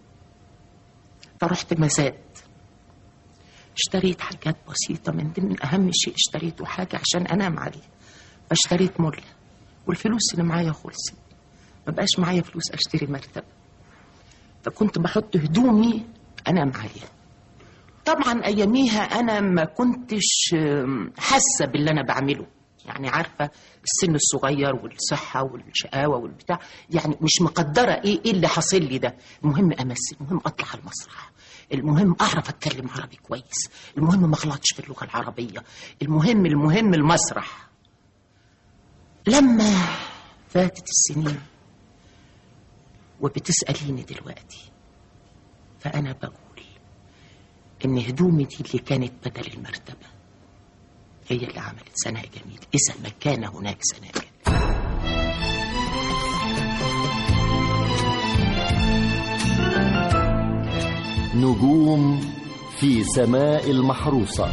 فرحت مزاد، اشتريت حاجات بسيطة. من ضمن أهم شيء اشتريته حاجة عشان أنام عليها، فاشتريت ملة، والفلوس اللي معايا خلصت، ما بقاش معايا فلوس أشتري مرتبة، فكنت بحط هدومي أنام عليها. طبعا أياميها أنا ما كنتش حاسة باللي أنا بعمله، يعني عارفة السن الصغير والصحة والشقاوة والبتاع، يعني مش مقدرة إيه اللي حاصل لي ده. المهم أمثل، المهم أطلع على المسرح، المهم أعرف أتكلم عربي كويس، المهم ما أغلطش في اللغة العربية، المهم المسرح. لما فاتت السنين وبتسأليني دلوقتي، فأنا بقول إن هدومي دي اللي كانت بدل المرتبة هي اللي عملت سناء جميل، إذا ما كان هناك سناء جميل. نجوم في سماء المحروسة.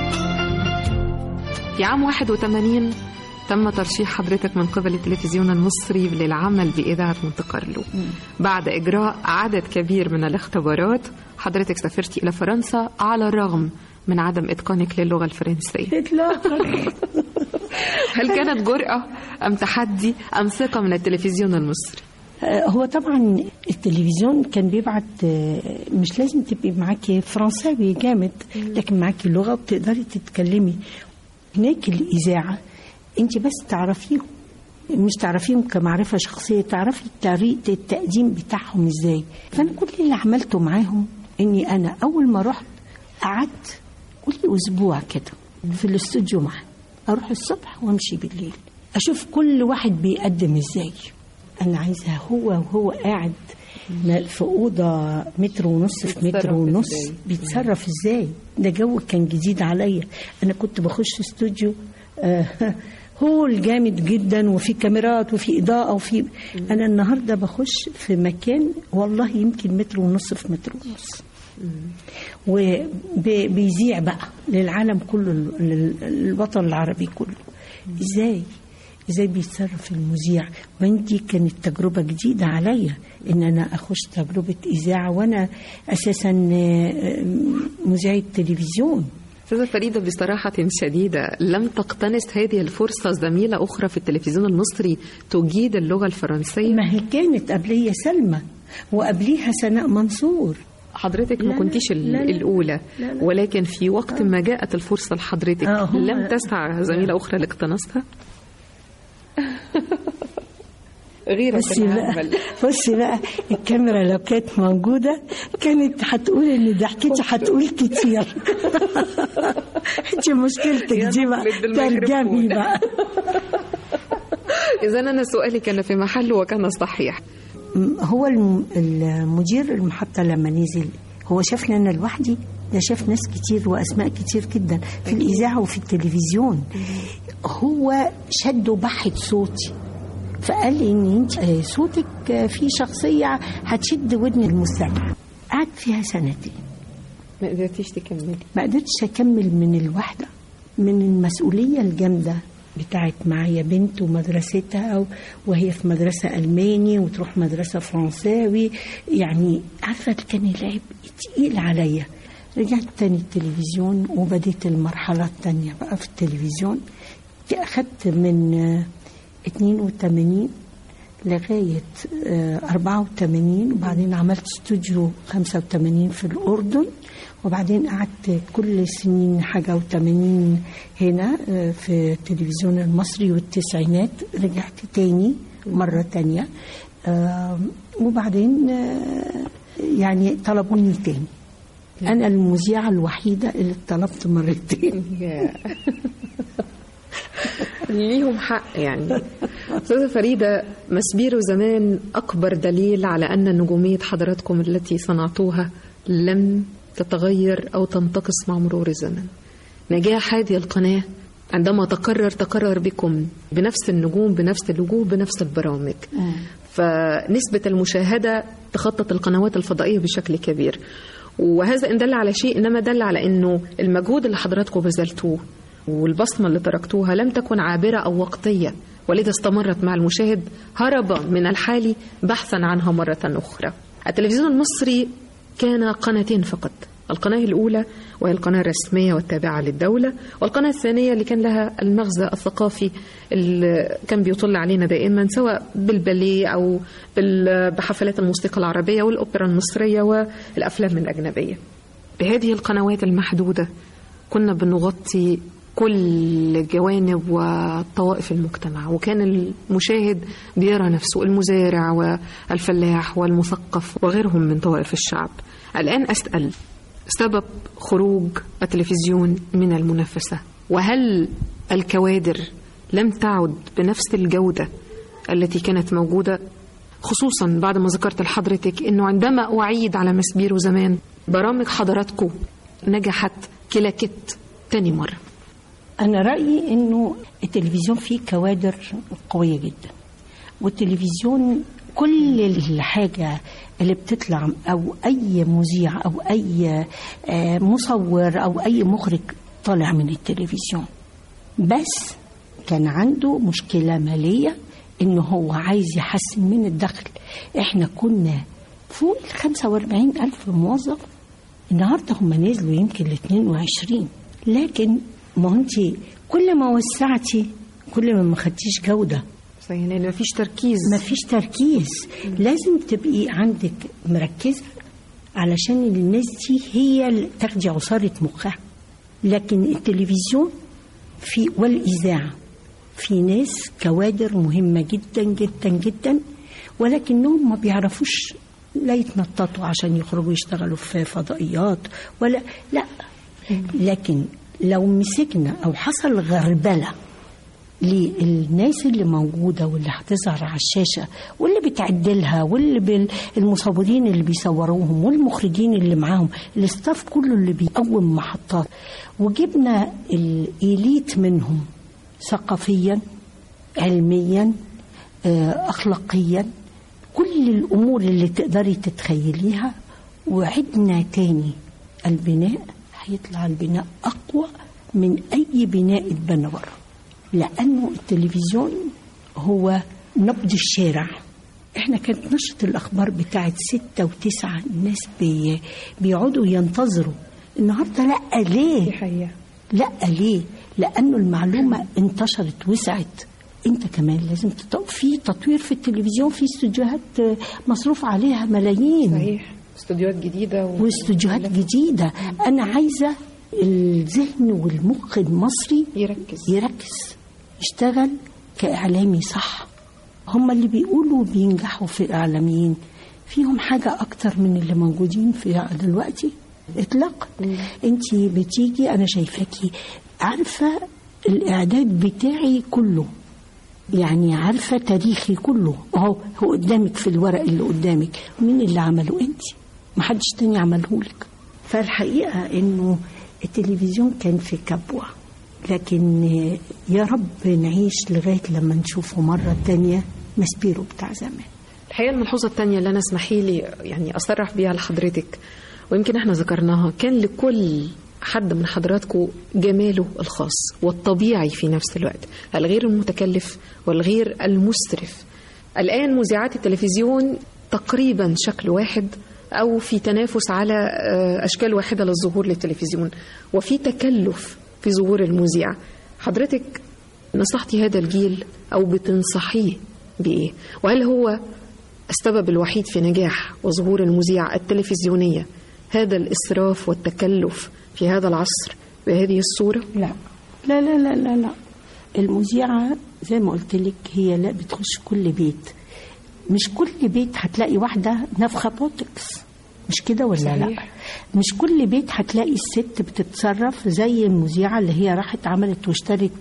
في عام 81 تم ترشيح حضرتك من قبل التلفزيون المصري للعمل بإذاعة مونte كارلو. بعد إجراء عدد كبير من الاختبارات حضرتك سافرتي إلى فرنسا على الرغم من عدم إتقانك للغة الفرنسية. هل كانت جرأة أم تحدي أم ثقة من التلفزيون المصري؟ هو طبعا التلفزيون كان بيبعت، مش لازم تبقي معاكي فرنساوي جامد، لكن معاكي لغة وبتقدري تتكلمي. هناك الإذاعة انت بس تعرفيهم، مش تعرفيهم كمعرفة شخصية، تعرفي طريقة التقديم بتاعهم ازاي. فأنا كل اللي عملته معاهم اني انا اول ما رحت قعدت كل اسبوع كده في الاستوديو معاهم، اروح الصبح وامشي بالليل، اشوف كل واحد بيقدم ازاي. انا عايزها هو وهو قاعد في أوضة 1.5 متر في 1.5 متر بيتصرف ازاي. ده جو كان جديد عليا. انا كنت بخش استوديو هو الجامد جدا وفي كاميرات وفي إضاءة وفي، أنا النهاردة بخش في مكان والله يمكن 1.5 متر في 1.5 متر، وبيذيع بقى للعالم كله، للوطن العربي كله. ازاي بيتصرف المذيع. وانتي كانت تجربة جديدة عليا ان انا اخش تجربة اذاعة وانا اساسا مذيعة تلفزيون. أستاذة فريدة، بصراحة شديدة لم تقتنص هذه الفرصة زميلة أخرى في التلفزيون المصري تجيد اللغة الفرنسية؟ ما هي كانت قبلية سلمى وقبليها سناء منصور. حضرتك ما كنتيش الأولى، ولكن في وقت ما جاءت الفرصة لحضرتك لم تسعى زميلة أخرى لاقتناصها؟ بصي بقى الكاميرا لو كانت موجودة كانت هتقول ان ضحكتي هتقول كتير. انت مشكلتك دي بقى ترجمي بقى. إذا أنا سؤالي كان في محله وكان صحيح. هو المدير المحطة لما نزل هو شافني أنا لوحدي، ده شاف ناس كتير وأسماء كتير جدا في الإذاعة وفي التلفزيون. هو شد وبحث صوتي، فقال لي ان انت صوتك في شخصيه هتشد ودن المستمع. قعدت فيها 2 سنين. ما قدرتيش تكملي؟ ما قدرتش اكمل من الوحده، من المسؤوليه الجامده بتاعت معايا بنت ومدرستها، وهي في مدرسه الماني وتروح مدرسه فرنساوي، يعني عارفه كان العبء تقيل عليا. رجعت تاني التلفزيون وبديت المرحله الثانيه بقى في التلفزيون. اخدت من 82 لغاية 84، وبعدين عملت استوديو 85 في الأردن، وبعدين قعدت كل سنين حاجة و80 هنا في التلفزيون المصري. والتسعينات رجعت تاني مرة تانية، وبعدين يعني طلبوني تاني. أنا المذيعة الوحيدة اللي طلبت مرتين. ليهم حق يعني. أستاذة فريدة، مسبيرو زمان أكبر دليل على أن نجومية حضراتكم التي صنعتوها لم تتغير أو تنتقص مع مرور الزمن. نجاح هذه القناة عندما تقرر بكم بنفس النجوم، بنفس الوجوه، بنفس البرامج، فنسبة المشاهدة تخطط القنوات الفضائية بشكل كبير. وهذا إن دل على شيء إنما دل على أنه المجهود اللي حضراتكم بذلتوه والبصمة اللي تركتوها لم تكن عابرة أو وقتية، ولذا استمرت مع المشاهد هربا من الحال بحثا عنها مرة أخرى. التلفزيون المصري كان قناتين فقط، القناة الأولى وهي القناة الرسمية والتابعة للدولة، والقناة الثانية اللي كان لها المغزى الثقافي اللي كان بيطل علينا دائما، سواء بالباليه أو بحفلات الموسيقى العربية والأوبرا المصرية والأفلام الأجنبية. بهذه القنوات المحدودة كنا بنغطي كل جوانب وطوائف المجتمع، وكان المشاهد بيرى نفسه المزارع والفلاح والمثقف وغيرهم من طوائف الشعب. الآن أسأل، سبب خروج التلفزيون من المنافسة، وهل الكوادر لم تعد بنفس الجودة التي كانت موجودة، خصوصا بعد ما ذكرت لحضرتك أنه عندما أعيد على مسبيرو زمان برامج حضراتكم نجحت كلاكت تاني مرة؟ أنا رأيي أنه التلفزيون فيه كوادر قوية جدا، والتلفزيون كل الحاجة اللي بتطلع أو أي مذيع أو أي مصور أو أي مخرج طالع من التلفزيون، بس كان عنده مشكلة مالية إنه هو عايز يحسن من الدخل. إحنا كنا فوق 45,000 موظف، النهاردة هم نزلوا يمكن 22. لكن ما انت كل ما وسعتي كل ما خدتيش جودة، يعني ما فيش تركيز. لازم تبقي عندك مركزة علشان الناس دي هي اللي تاخدي عصارة مخها. لكن التلفزيون والإذاعة في ناس كوادر مهمة جدا جدا جدا، ولكنهم ما بيعرفوش لا يتنططوا عشان يخرجوا يشتغلوا في فضائيات ولا لا. لكن لو مسكنا أو حصل غربلة للناس اللي موجودة واللي هتظهر على الشاشة واللي بتعدلها واللي المصورين اللي بيصوروهم والمخرجين اللي معاهم الاستاف كله اللي بيقوم محطات، وجبنا الإليت منهم ثقافيا علميا أخلاقيا، كل الأمور اللي تقدري تتخيليها، وعدنا تاني البناء، هيطلع البناء أقوى من أي بناء اتبنى بره، لأنه التلفزيون هو نبض الشارع. احنا كانت نشرة الأخبار بتاعت 6 و9 الناس بيقعدوا ينتظروا. النهاردة لأ، ليه؟ دي حقيقة. لأ، ليه؟ لأنه المعلومة انتشرت وسعت. انت كمان لازم في تطوير في التلفزيون، في استوديوهات مصروف عليها ملايين. صحيح، استوديوهات جديدة واستوديوهات جديدة. أنا عايزة الذهن والمخ المصري يركز يشتغل كإعلامي صح. هم اللي بيقولوا بينجحوا في الإعلاميين فيهم حاجة أكتر من اللي موجودين في دلوقتي إطلاق. أنت بتيجي أنا شايفاكي عارفة الإعداد بتاعي كله، يعني عارفة تاريخي كله هو قدامك في الورق اللي قدامك. مين اللي عمله؟ أنت، محدش تاني عملهولك. فالحقيقة إنه التلفزيون كان في كبوة، لكن يا رب نعيش لغاية لما نشوفه مرة تانية مسبيرو بتاع زمان. الحقيقة الملحوظة التانية اللي أنا اسمحي لي يعني أصرح بيها لحضرتك، ويمكن احنا ذكرناها، كان لكل حد من حضراتكم جماله الخاص والطبيعي في نفس الوقت، الغير المتكلف والغير المسرف. الآن مذيعات التلفزيون تقريبا شكل واحد أو في تنافس على أشكال واحدة للظهور للتلفزيون، وفي تكلف في ظهور المذيع. حضرتك نصحتي هذا الجيل أو بتنصحيه بإيه؟ وهل هو السبب الوحيد في نجاح وظهور المذيع التلفزيونية هذا الإسراف والتكلف في هذا العصر بهذه الصورة؟ لا لا لا لا لا, لا. المذيعة زي ما قلت لك هي لا بتخش كل بيت، مش كل بيت هتلاقي واحدة نفخة بوتكس، مش كده ولا صحيح. لا، مش كل بيت هتلاقي الست بتتصرف زي المذيعة اللي هي راحت عملت واشترت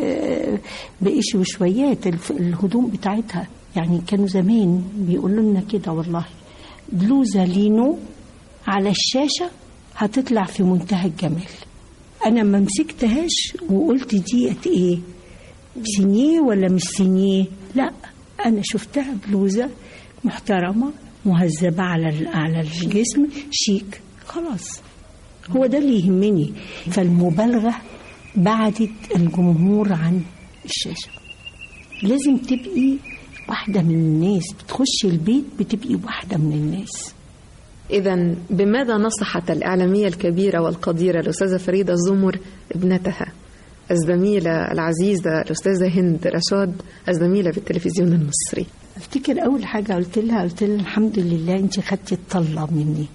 بقش وشويات الهدوم بتاعتها. يعني كانوا زمان بيقولوا لنا كده والله، بلوزة لينو على الشاشة هتطلع في منتهى الجمال. أنا ما مسكتهاش وقلت ديت إيه، سينيه ولا مش سينيه، لا، أنا شفتها بلوزة محترمة مهذبة على الجسم، شيك، خلاص. هو ده اللي يهمني. فالمبالغة بعدت الجمهور عن الشاشة. لازم تبقي واحدة من الناس، بتخشي البيت بتبقي واحدة من الناس. إذن بماذا نصحت الإعلامية الكبيرة والقديرة الأستاذة فريدة الزمر ابنتها الزميلة العزيزة الأستاذة هند رشاد الزميلة بالتلفزيون المصري؟ أفتكر أول حاجة قلت لها الحمد لله أنت خدتي الطلة مني.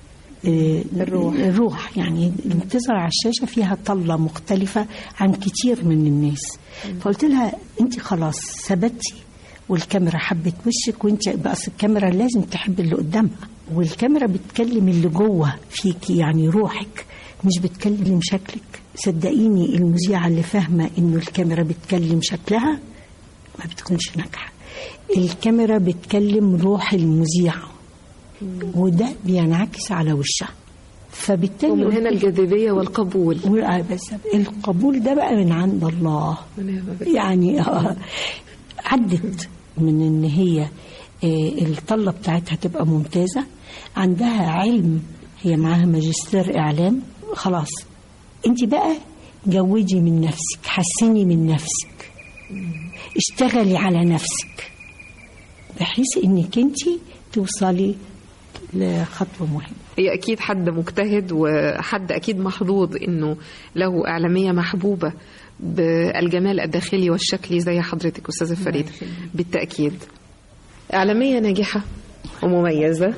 الروح يعني اللي بتظهر على الشاشة فيها طلة مختلفة عن كتير من الناس. فقلت لها أنت خلاص ثبتي، والكاميرا حبت وشك، وانت بقى الكاميرا لازم تحب اللي قدامها، والكاميرا بتكلم اللي جوه فيكي، يعني روحك، مش بتكلم شكلك. صدقيني المذيعة اللي فاهمة انه الكاميرا بتكلم شكلها ما بتكونش ناجحة. الكاميرا بتكلم روح المذيعة، وده بينعكس على وشها. فبالتالي ومن هنا الجاذبية والقبول. بس القبول ده بقى من عند الله. يعني عدت من ان هي الطلة بتاعتها تبقى ممتازة، عندها علم، هي معاها ماجستير إعلام، خلاص انت بقى جودي من نفسك، حسني من نفسك، اشتغلي على نفسك بحيث انك انت توصلي لخطوة مهمة. هي أكيد حد مجتهد وحد أكيد محظوظ إنه له إعلامية محبوبة بالجمال الداخلي والشكلي زي حضرتك أستاذة فريدة. بالتأكيد إعلامية ناجحة ومميزة،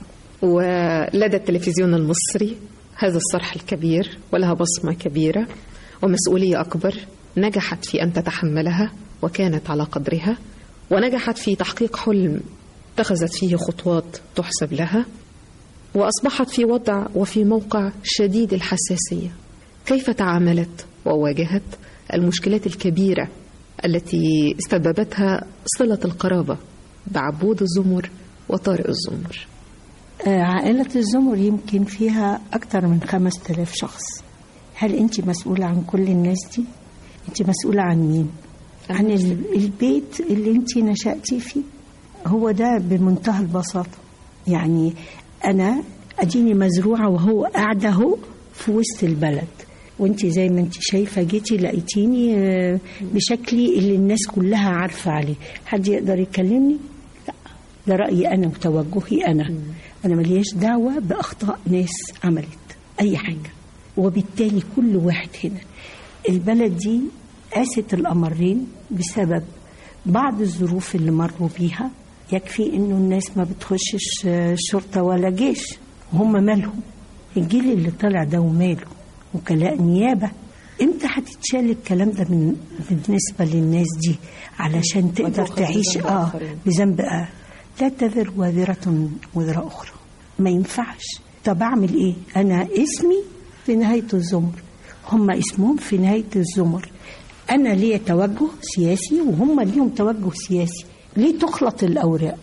ولدى التلفزيون المصري هذا الصرح الكبير، ولها بصمة كبيرة ومسؤولية أكبر، نجحت في أن تتحملها وكانت على قدرها، ونجحت في تحقيق حلم اتخذت فيه خطوات تحسب لها، وأصبحت في وضع وفي موقع شديد الحساسية. كيف تعاملت وواجهت المشكلات الكبيرة التي استببتها صلة القرابة بعبود الزمر وطارق الزمر؟ عائلة الزمر يمكن فيها أكثر من 5000 شخص. هل أنت مسؤولة عن كل الناس دي؟ أنت مسؤولة عن مين؟ عن البيت اللي أنت نشأتي فيه. هو ده بمنتهى البساطة. يعني أنا أديني مزروعة وهو قاعدة هو في وسط البلد، وانت زي ما انت شايفة جيتي لقيتيني بشكلي اللي الناس كلها عارفة عليه. حد يقدر يكلمني؟ لا، ده رأيي أنا وتوجهي أنا ملياش دعوة بأخطاء ناس عملت أي حاجة. وبالتالي كل واحد هنا البلد دي قاست الأمرين بسبب بعض الظروف اللي مروا بيها. يكفي إنه الناس ما بتخشش شرطة ولا جيش، وهم مالهم؟ الجيل اللي طلع ده وماله؟ وكلاء نيابة. امتى هتتشال الكلام ده بالنسبة للناس دي علشان تقدر تعيش بذنب لا تذر وازرة وزر أخرى؟ ما ينفعش. طب أعمل إيه؟ أنا اسمي في نهاية الزمر، هم اسمهم في نهاية الزمر. أنا ليه توجه سياسي وهم ليهم توجه سياسي، ليه تخلط الأوراق؟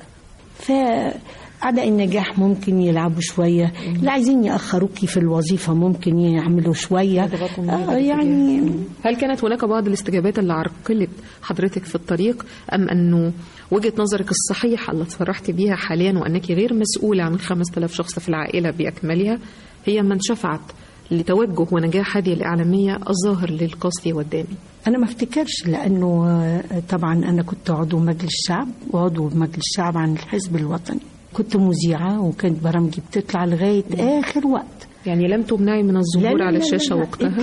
فأعداء النجاح ممكن يلعبوا شوية، اللي عايزين يأخروكي في الوظيفة ممكن يعملوا شوية. يعني هل كانت هناك بعض الاستجابات اللي عرقلت حضرتك في الطريق، أم أنه وجهة نظرك الصحيحة اللي صرحت بيها حاليا وأنك غير مسؤولة عن 5000 شخص في العائلة بأكملها هي من شفعت لتوجه ونجاح هذه الإعلامية الظاهر للقاسي والدامي؟ أنا ما افتكرش، لأنه طبعا أنا كنت عضو مجلس الشعب وعضو مجلس الشعب عن الحزب الوطني، كنت مذيعة وكانت برامجي بتطلع لغاية آخر وقت. يعني لم تمنعي من الظهور على الشاشة وقتها؟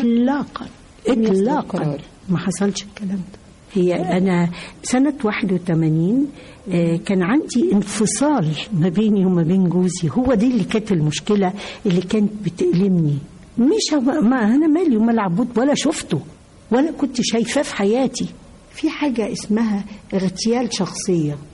إطلاقا ما حصلش الكلام ده. هي أنا سنة 81 كان عندي انفصال ما بيني وما بين جوزي، هو دي اللي كانت المشكلة اللي كانت بتألمني. مش ما أنا مالي وما العبود ولا شفته ولا كنت شايفاه في حياتي. في حاجة اسمها اغتيال شخصية،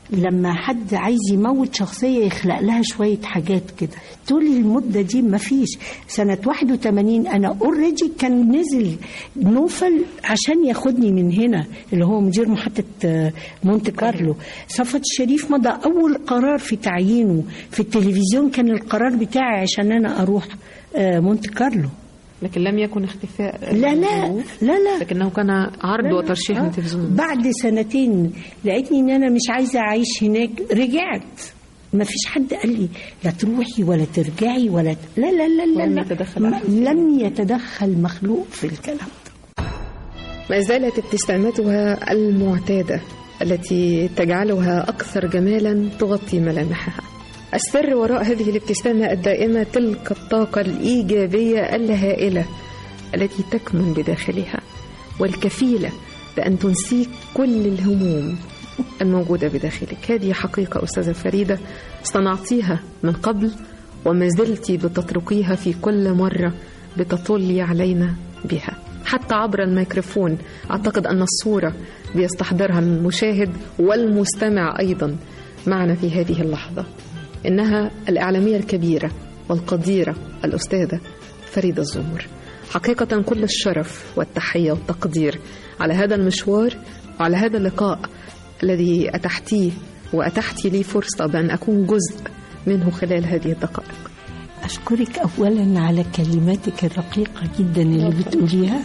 لما حد عايز يموت شخصية يخلق لها شوية حاجات كده. طول المدة دي ما فيش. سنة 81 أنا اوريدي كان نزل نوفل عشان ياخدني من هنا، اللي هو مدير محطة مونte كارلو. صفوت الشريف مضى أول قرار في تعيينه في التلفزيون، كان القرار بتاعي عشان أنا أروح مونte كارلو. لكن لم يكن اختفاء. لا لا لا لا، لكنه كان عرض وترشيح من التلفزيون. بعد سنتين لقيتني ان انا مش عايزه اعيش هناك، رجعت. ما فيش حد قال لي لا تروحي ولا ترجعي ولا لا لا لا لا، لم يتدخل مخلوق في الكلام ده. ما زالت ابتسامتها المعتادة التي تجعلها أكثر جمالا تغطي ملامحها. السر وراء هذه الابتسامة الدائمة تلك الطاقة الإيجابية الهائلة التي تكمن بداخلها، والكفيلة بأن تنسيك كل الهموم الموجودة بداخلك. هذه حقيقة أستاذة فريدة صنعتيها من قبل، وما زلت بتطرقيها في كل مرة بتطلي علينا بها، حتى عبر الميكروفون. أعتقد أن الصورة بيستحضرها المشاهد والمستمع أيضا معنا في هذه اللحظة. إنها الإعلامية الكبيرة والقديرة الأستاذة فريدة الزمر. حقيقة كل الشرف والتحية والتقدير على هذا المشوار وعلى هذا اللقاء الذي أتحتيه وأتحتي لي فرصة بأن أكون جزء منه خلال هذه الدقائق. أشكرك أولا على كلماتك الرقيقة جدا اللي بتقوليها،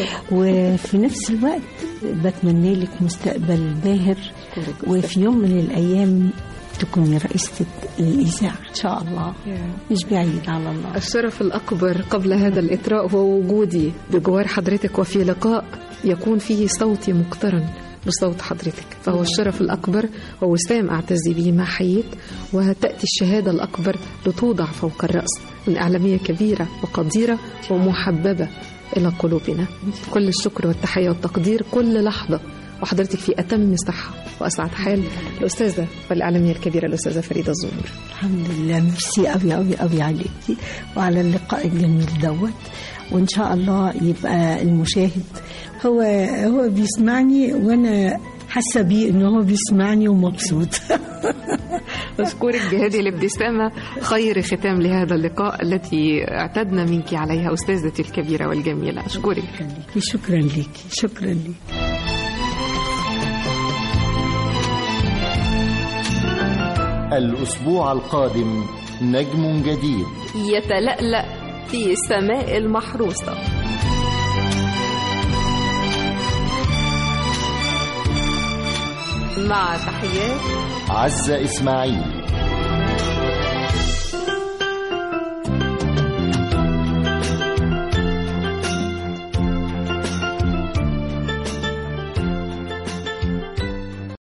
وفي نفس الوقت بتمنى لك مستقبل باهر، وفي يوم من الأيام تكوني رئيسة الإذاعة إن شاء الله، مش بعيد على الله. الشرف الأكبر قبل هذا الإطراء هو وجودي بجوار حضرتك، وفي لقاء يكون فيه صوتي مقترن بصوت حضرتك، فهو الشرف الأكبر ووسام أعتز به ما حييت. وتأتي الشهادة الأكبر لتوضع فوق الرأس من إعلامية كبيرة وقديرة ومحببة إلى قلوبنا. كل الشكر والتحية والتقدير كل لحظة، وحضرتك في أتم صحة وأسعد حال. الأستاذة والإعلامية الكبيرة الأستاذة فريدة الزمر. الحمد لله، ميرسي أوي أوي أوي عليكي وعلى اللقاء الجميل دوت، وإن شاء الله يبقى المشاهد هو بيسمعني وأنا حاسة بيه إنه هو بيسمعني ومبسوط. أشكرك بهذه الابتسامة، خير ختام لهذا اللقاء التي اعتدنا منك عليها أستاذتي الكبيرة والجميلة. أشكرك. شكرا لك، شكرا لك. الأسبوع القادم نجم جديد يتلألأ في السماء المحروسة. مع تحيات عزة إسماعيل.